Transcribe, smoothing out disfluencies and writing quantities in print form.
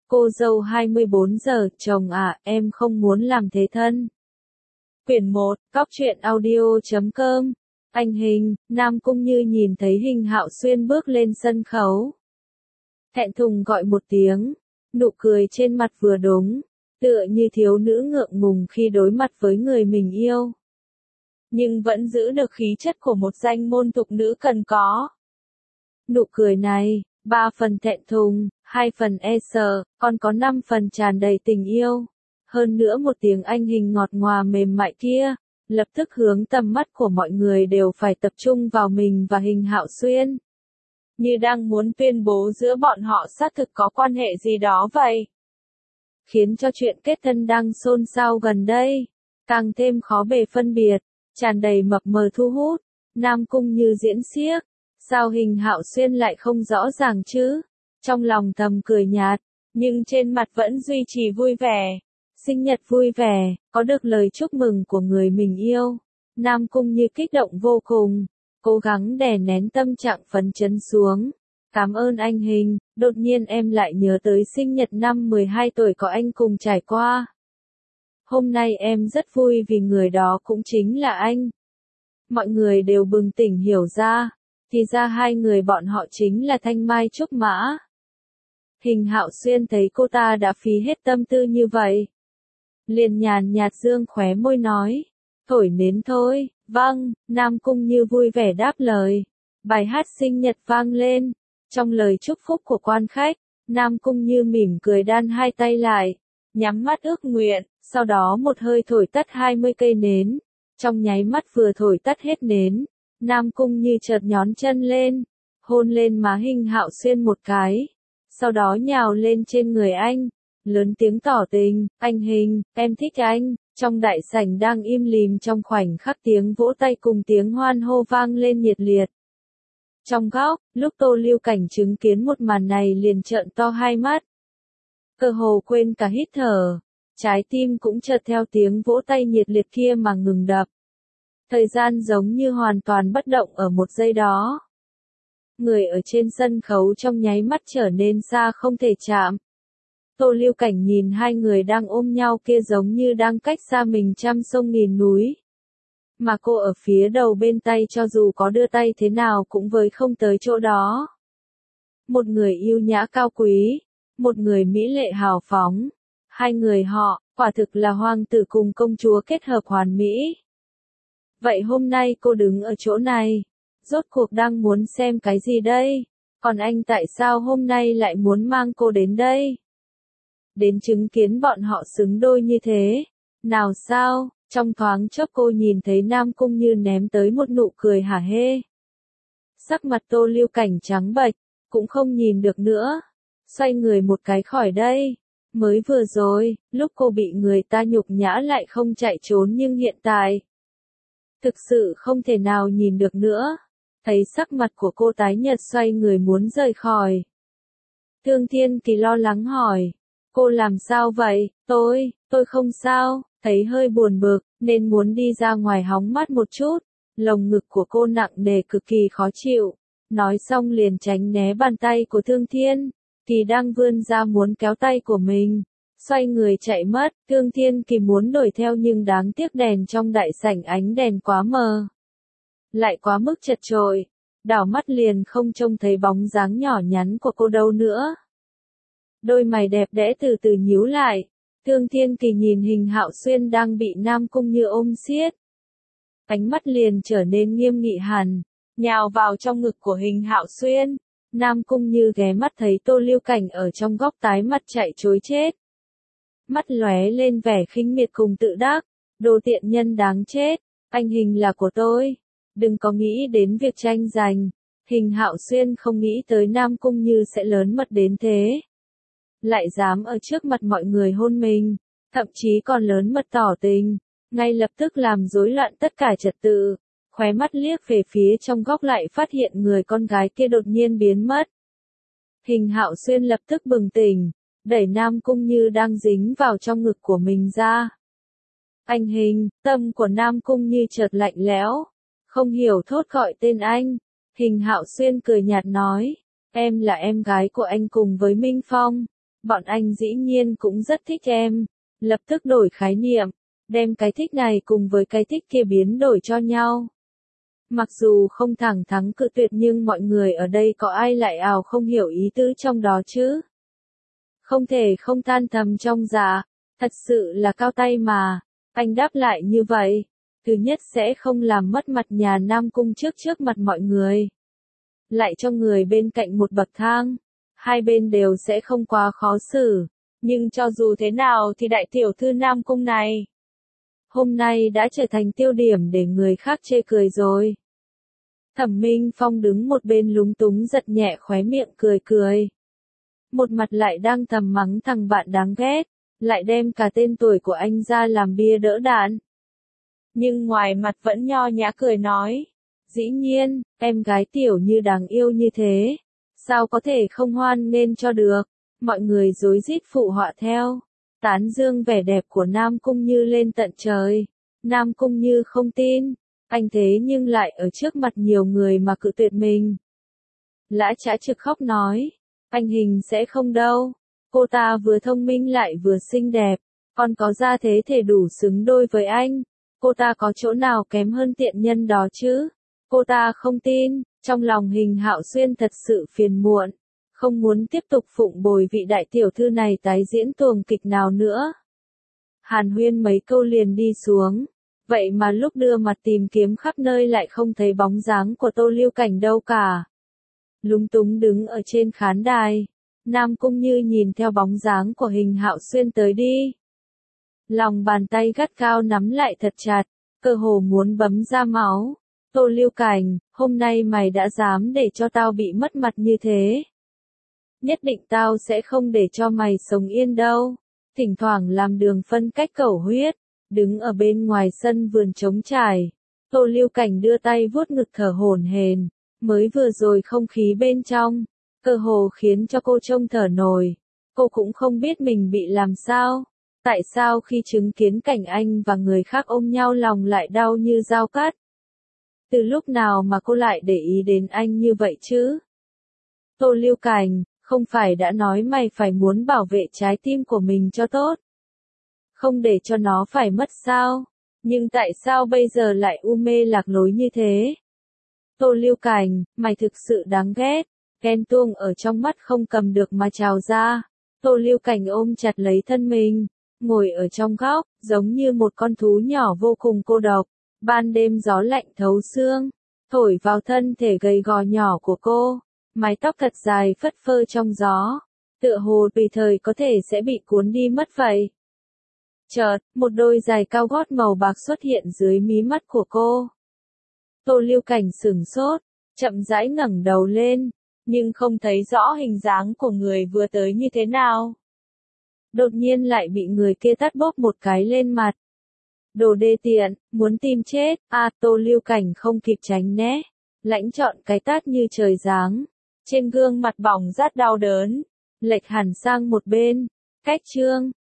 Cô dâu 24 giờ, chồng à, em không muốn làm thế thân. Quyển 1, Cóc truyện audio.com. Anh Hình, Nam Cung Như nhìn thấy Hình Hạo Xuyên bước lên sân khấu. Thẹn thùng gọi một tiếng, nụ cười trên mặt vừa đúng, tựa như thiếu nữ ngượng ngùng khi đối mặt với người mình yêu. Nhưng vẫn giữ được khí chất của một danh môn tục nữ cần có. Nụ cười này, 3 phần thẹn thùng, 2 phần e sợ, còn có 5 phần tràn đầy tình yêu. Hơn nữa một tiếng anh Hình ngọt ngào mềm mại kia, lập tức hướng tầm mắt của mọi người đều phải tập trung vào mình và Hình Hạo Xuyên. Như đang muốn tuyên bố giữa bọn họ xác thực có quan hệ gì đó vậy. Khiến cho chuyện kết thân đang xôn xao gần đây, càng thêm khó bề phân biệt, tràn đầy mập mờ thu hút. Nam Cung Như diễn xiếc, sao Hình Hạo Xuyên lại không rõ ràng chứ? Trong lòng thầm cười nhạt, nhưng trên mặt vẫn duy trì vui vẻ. Sinh nhật vui vẻ, có được lời chúc mừng của người mình yêu. Nam Cung Như kích động vô cùng, cố gắng đè nén tâm trạng phấn chấn xuống. Cảm ơn anh Hình, đột nhiên em lại nhớ tới sinh nhật năm 12 tuổi có anh cùng trải qua. Hôm nay em rất vui vì người đó cũng chính là anh. Mọi người đều bừng tỉnh hiểu ra, thì ra hai người bọn họ chính là Thanh Mai Trúc Mã. Hình Hạo Xuyên thấy cô ta đã phí hết tâm tư như vậy, liền nhàn nhạt dương khóe môi nói, thổi nến thôi. Vâng, Nam Cung Như vui vẻ đáp lời. Bài hát sinh nhật vang lên. Trong lời chúc phúc của quan khách, Nam Cung Như mỉm cười đan hai tay lại, nhắm mắt ước nguyện, sau đó một hơi thổi tắt 20 cây nến. Trong nháy mắt vừa thổi tắt hết nến, Nam Cung Như chợt nhón chân lên, hôn lên má Hình Hạo Xuyên một cái, sau đó nhào lên trên người anh, lớn tiếng tỏ tình, anh Hình, em thích anh. Trong đại sảnh đang im lìm trong khoảnh khắc tiếng vỗ tay cùng tiếng hoan hô vang lên nhiệt liệt. Trong góc, lúc Tô Lưu Cảnh chứng kiến một màn này liền trợn to hai mắt. Cơ hồ quên cả hít thở, trái tim cũng chợt theo tiếng vỗ tay nhiệt liệt kia mà ngừng đập. Thời gian giống như hoàn toàn bất động ở một giây đó. Người ở trên sân khấu trong nháy mắt trở nên xa không thể chạm. Tô Lưu Cảnh nhìn hai người đang ôm nhau kia giống như đang cách xa mình trăm sông nghìn núi. Mà cô ở phía đầu bên tay cho dù có đưa tay thế nào cũng với không tới chỗ đó. Một người yêu nhã cao quý, một người mỹ lệ hào phóng. Hai người họ, quả thực là hoàng tử cùng công chúa kết hợp hoàn mỹ. Vậy hôm nay cô đứng ở chỗ này, rốt cuộc đang muốn xem cái gì đây? Còn anh tại sao hôm nay lại muốn mang cô đến đây? Đến chứng kiến bọn họ xứng đôi như thế. Nào sao, trong thoáng chốc cô nhìn thấy Nam Cung Như ném tới một nụ cười hả hê. Sắc mặt Tô Lưu Cảnh trắng bệch, cũng không nhìn được nữa. Xoay người một cái khỏi đây. Mới vừa rồi, lúc cô bị người ta nhục nhã lại không chạy trốn nhưng hiện tại. Thực sự không thể nào nhìn được nữa. Thấy sắc mặt của cô tái nhợt xoay người muốn rời khỏi. Thương Thiên Kỳ lo lắng hỏi. Cô làm sao vậy? Tôi không sao, thấy hơi buồn bực, nên muốn đi ra ngoài hóng mát một chút. Lồng ngực của cô nặng nề cực kỳ khó chịu. Nói xong liền tránh né bàn tay của Thương Thiên Kỳ đang vươn ra muốn kéo tay của mình. Xoay người chạy mất, Thương Thiên Kỳ muốn đuổi theo nhưng đáng tiếc đèn trong đại sảnh ánh đèn quá mờ. Lại quá mức chật chội, đảo mắt liền không trông thấy bóng dáng nhỏ nhắn của cô đâu nữa. Đôi mày đẹp đẽ từ từ nhíu lại, Thương Thiên Kỳ nhìn Hình Hạo Xuyên đang bị Nam Cung Như ôm siết. Ánh mắt liền trở nên nghiêm nghị hẳn, nhào vào trong ngực của Hình Hạo Xuyên. Nam Cung Như ghé mắt thấy Tô Lưu Cảnh ở trong góc tái mặt chạy trối chết. Mắt lóe lên vẻ khinh miệt cùng tự đắc, đồ tiện nhân đáng chết, anh Hình là của tôi, đừng có nghĩ đến việc tranh giành. Hình Hạo Xuyên không nghĩ tới Nam Cung Như sẽ lớn mật đến thế. Lại dám ở trước mặt mọi người hôn mình, thậm chí còn lớn mật tỏ tình, ngay lập tức làm rối loạn tất cả trật tự. Khóe mắt liếc về phía trong góc lại phát hiện người con gái kia đột nhiên biến mất. Hình Hạo Xuyên lập tức bừng tỉnh, đẩy Nam Cung Như đang dính vào trong ngực của mình ra. Anh Hình, tâm của Nam Cung Như chợt lạnh lẽo, không hiểu thốt gọi tên anh. Hình Hạo Xuyên cười nhạt nói, em là em gái của anh cùng với Minh Phong, bọn anh dĩ nhiên cũng rất thích em. Lập tức đổi khái niệm, đem cái thích này cùng với cái thích kia biến đổi cho nhau. Mặc dù không thẳng thắn cự tuyệt nhưng mọi người ở đây có ai lại ào không hiểu ý tứ trong đó chứ? Không thể không than thầm trong dạ, thật sự là cao tay mà. Anh đáp lại như vậy, thứ nhất sẽ không làm mất mặt nhà Nam Cung trước mặt mọi người. Lại cho người bên cạnh một bậc thang, hai bên đều sẽ không quá khó xử. Nhưng cho dù thế nào thì đại tiểu thư Nam Cung này, hôm nay đã trở thành tiêu điểm để người khác chê cười rồi. Thẩm Minh Phong đứng một bên lúng túng giật nhẹ khóe miệng cười cười. Một mặt lại đang thầm mắng thằng bạn đáng ghét, lại đem cả tên tuổi của anh ra làm bia đỡ đạn. Nhưng ngoài mặt vẫn nho nhã cười nói, dĩ nhiên, em gái tiểu như đáng yêu như thế, sao có thể không hoan nghênh cho được. Mọi người rối rít phụ họa theo, tán dương vẻ đẹp của Nam Cung Như lên tận trời. Nam Cung Như không tin, anh thế nhưng lại ở trước mặt nhiều người mà cự tuyệt mình. Lã Trá Trực khóc nói, anh Hình sẽ không đâu, cô ta vừa thông minh lại vừa xinh đẹp, còn có gia thế thể đủ xứng đôi với anh, cô ta có chỗ nào kém hơn tiện nhân đó chứ? Cô ta không tin. Trong lòng Hình Hạo Xuyên thật sự phiền muộn, không muốn tiếp tục phụng bồi vị đại tiểu thư này tái diễn tuồng kịch nào nữa. Hàn huyên mấy câu liền đi xuống, vậy mà lúc đưa mặt tìm kiếm khắp nơi lại không thấy bóng dáng của Tô Lưu Cảnh đâu cả. Lúng túng đứng ở trên khán đài, Nam Cung Như nhìn theo bóng dáng của Hình Hạo Xuyên tới đi. Lòng bàn tay gắt cao nắm lại thật chặt, cơ hồ muốn bấm ra máu. Tô Lưu Cảnh, hôm nay mày đã dám để cho tao bị mất mặt như thế. Nhất định tao sẽ không để cho mày sống yên đâu. Thỉnh thoảng làm đường phân cách cầu huyết, đứng ở bên ngoài sân vườn trống trải. Tô Lưu Cảnh đưa tay vuốt ngực thở hổn hển, mới vừa rồi không khí bên trong, cơ hồ khiến cho cô trông thở nổi. Cô cũng không biết mình bị làm sao. Tại sao khi chứng kiến cảnh anh và người khác ôm nhau lòng lại đau như dao cắt? Từ lúc nào mà cô lại để ý đến anh như vậy chứ? Tô Lưu Cảnh, không phải đã nói mày phải muốn bảo vệ trái tim của mình cho tốt, không để cho nó phải mất sao? Nhưng tại sao bây giờ lại u mê lạc lối như thế? Tô Lưu Cảnh, mày thực sự đáng ghét. Ghen tuông ở trong mắt không cầm được mà trào ra. Tô Lưu Cảnh ôm chặt lấy thân mình, ngồi ở trong góc, giống như một con thú nhỏ vô cùng cô độc. Ban đêm gió lạnh thấu xương, thổi vào thân thể gầy gò nhỏ của cô, mái tóc thật dài phất phơ trong gió, tựa hồ tùy thời có thể sẽ bị cuốn đi mất vậy. Chợt, một đôi giày cao gót màu bạc xuất hiện dưới mí mắt của cô. Tô Lưu Cảnh sửng sốt, chậm rãi ngẩng đầu lên, nhưng không thấy rõ hình dáng của người vừa tới như thế nào. Đột nhiên lại bị người kia tát bốp một cái lên mặt. Đồ đê tiện, muốn tìm chết, Tô Lưu Cảnh không kịp tránh né, lãnh chọn cái tát như trời giáng, trên gương mặt bỏng rát đau đớn, lệch hẳn sang một bên, cách chương.